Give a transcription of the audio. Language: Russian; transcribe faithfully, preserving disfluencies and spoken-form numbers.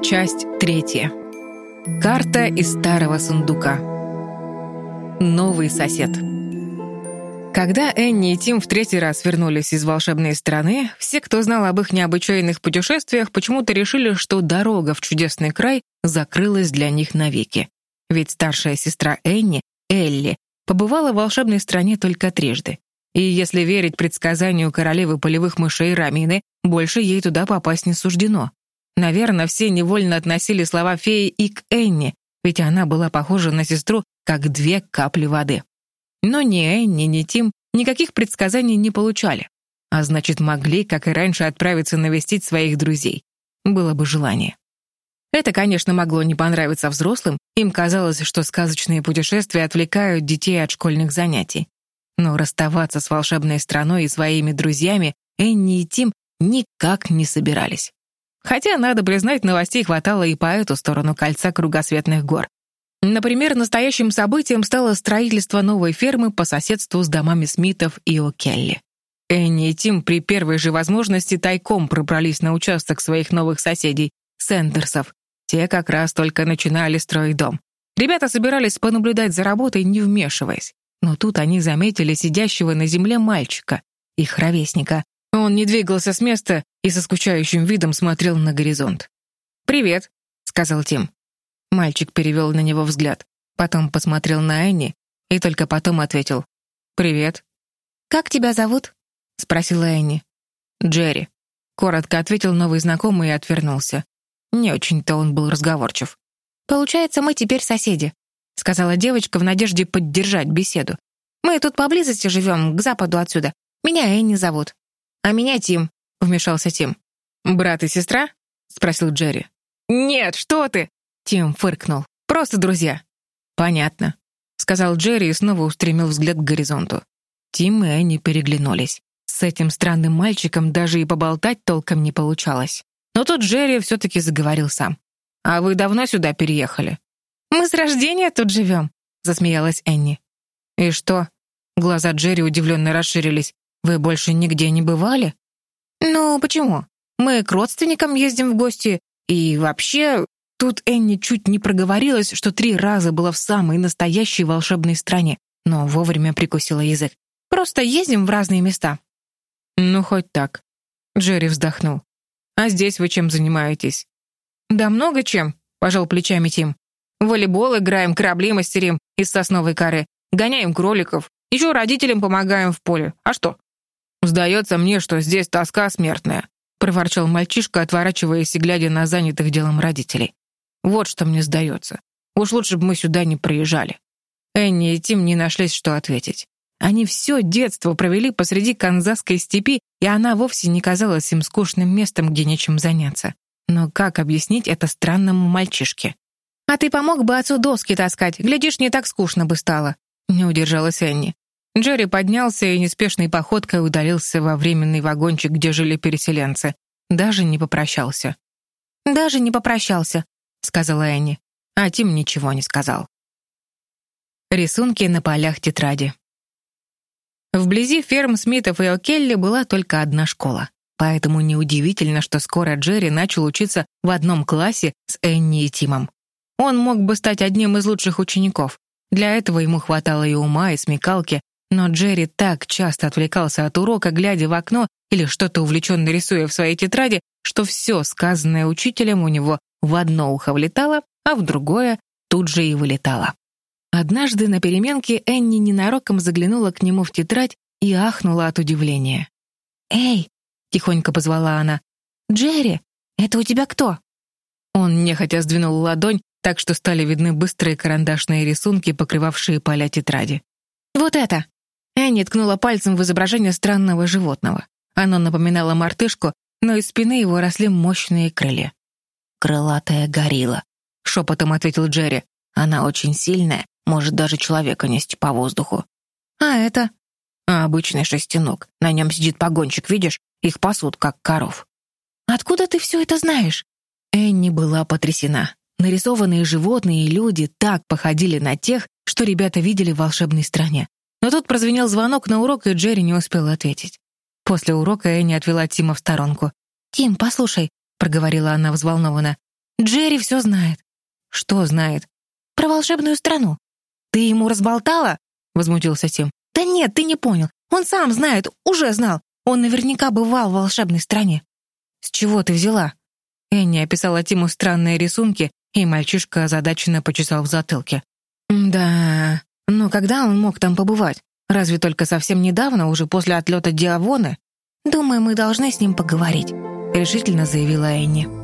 Часть третья. Карта из старого сундука. Новый сосед. Когда Энни и Тим в третий раз вернулись из волшебной страны, все, кто знал об их необычайных путешествиях, почему-то решили, что дорога в чудесный край закрылась для них навеки. Ведь старшая сестра Энни, Элли, побывала в волшебной стране только трижды. И если верить предсказанию королевы полевых мышей Рамины, больше ей туда попасть не суждено. Наверное, все невольно относили слова феи и к Энни, ведь она была похожа на сестру, как две капли воды. Но ни Энни, ни Тим никаких предсказаний не получали, а значит, могли, как и раньше, отправиться навестить своих друзей. Было бы желание. Это, конечно, могло не понравиться взрослым, им казалось, что сказочные путешествия отвлекают детей от школьных занятий. Но расставаться с волшебной страной и своими друзьями Энни и Тим никак не собирались. Хотя, надо признать, новостей хватало и по эту сторону кольца кругосветных гор. Например, настоящим событием стало строительство новой фермы по соседству с домами Смитов и О'Келли. Энни и Тим при первой же возможности тайком пробрались на участок своих новых соседей, Сэндерсов. Те как раз только начинали строить дом. Ребята собирались понаблюдать за работой, не вмешиваясь. Но тут они заметили сидящего на земле мальчика, их ровесника. Он не двигался с места и со скучающим видом смотрел на горизонт. «Привет», — сказал Тим. Мальчик перевел на него взгляд, потом посмотрел на Энни и только потом ответил «Привет». «Как тебя зовут?» — спросила Энни. «Джерри», — коротко ответил новый знакомый и отвернулся. Не очень-то он был разговорчив. «Получается, мы теперь соседи», — сказала девочка в надежде поддержать беседу. «Мы тут поблизости живем, к западу отсюда. Меня Энни зовут». «А меня Тим», — вмешался Тим. «Брат и сестра?» — спросил Джерри. «Нет, что ты!» — Тим фыркнул. «Просто друзья». «Понятно», — сказал Джерри и снова устремил взгляд к горизонту. Тим и Энни переглянулись. С этим странным мальчиком даже и поболтать толком не получалось. Но тут Джерри все-таки заговорил сам. «А вы давно сюда переехали?» «Мы с рождения тут живем», — засмеялась Энни. «И что?» Глаза Джерри удивленно расширились. «Вы больше нигде не бывали?» «Ну, почему? Мы к родственникам ездим в гости, и вообще...» Тут Энни чуть не проговорилась, что три раза была в самой настоящей волшебной стране, но вовремя прикусила язык. «Просто ездим в разные места». «Ну, хоть так». Джерри вздохнул. «А здесь вы чем занимаетесь?» «Да много чем», — пожал плечами Тим. «В волейбол играем, корабли мастерим из сосновой коры, гоняем кроликов, еще родителям помогаем в поле. А что?» «Сдается мне, что здесь тоска смертная», — проворчал мальчишка, отворачиваясь и глядя на занятых делом родителей. «Вот что мне сдается. Уж лучше бы мы сюда не приезжали». Энни и Тим не нашлись, что ответить. Они все детство провели посреди канзасской степи, и она вовсе не казалась им скучным местом, где нечем заняться. Но как объяснить это странному мальчишке? «А ты помог бы отцу доски таскать, глядишь, не так скучно бы стало», — не удержалась Энни. Джерри поднялся и неспешной походкой удалился во временный вагончик, где жили переселенцы. Даже не попрощался. «Даже не попрощался», — сказала Энни. А Тим ничего не сказал. Рисунки на полях тетради. Вблизи ферм Смитов и О'Келли была только одна школа. Поэтому неудивительно, что скоро Джерри начал учиться в одном классе с Энни и Тимом. Он мог бы стать одним из лучших учеников. Для этого ему хватало и ума, и смекалки, но Джерри так часто отвлекался от урока, глядя в окно или что-то увлеченно рисуя в своей тетради, что все сказанное учителем у него в одно ухо влетало, а в другое тут же и вылетало. Однажды на переменке Энни ненароком заглянула к нему в тетрадь и ахнула от удивления. «Эй!» — тихонько позвала она. «Джерри, это у тебя кто?» Он нехотя сдвинул ладонь, так что стали видны быстрые карандашные рисунки, покрывавшие поля тетради. «Вот это!» Энни ткнула пальцем в изображение странного животного. Оно напоминало мартышку, но из спины его росли мощные крылья. «Крылатая горилла», — шепотом ответил Джерри. «Она очень сильная, может даже человека нести по воздуху». «А это?» «А обычный шестиног. На нем сидит погонщик, видишь? Их пасут, как коров». «Откуда ты все это знаешь?» Энни была потрясена. Нарисованные животные и люди так походили на тех, что ребята видели в волшебной стране. Но тут прозвенел звонок на урок, и Джерри не успел ответить. После урока Энни отвела Тима в сторонку. «Тим, послушай», — проговорила она взволнованно, Джерри все знает». «Что знает?» «Про волшебную страну». «Ты ему разболтала?» — возмутился Тим. «Да нет, ты не понял. Он сам знает, уже знал. Он наверняка бывал в волшебной стране». «С чего ты взяла?» Энни описала Тиму странные рисунки, и мальчишка озадаченно почесал в затылке. «Да, но когда он мог там побывать? Разве только совсем недавно, уже после отлета Диавоны?» «Думаю, мы должны с ним поговорить», — решительно заявила Энни.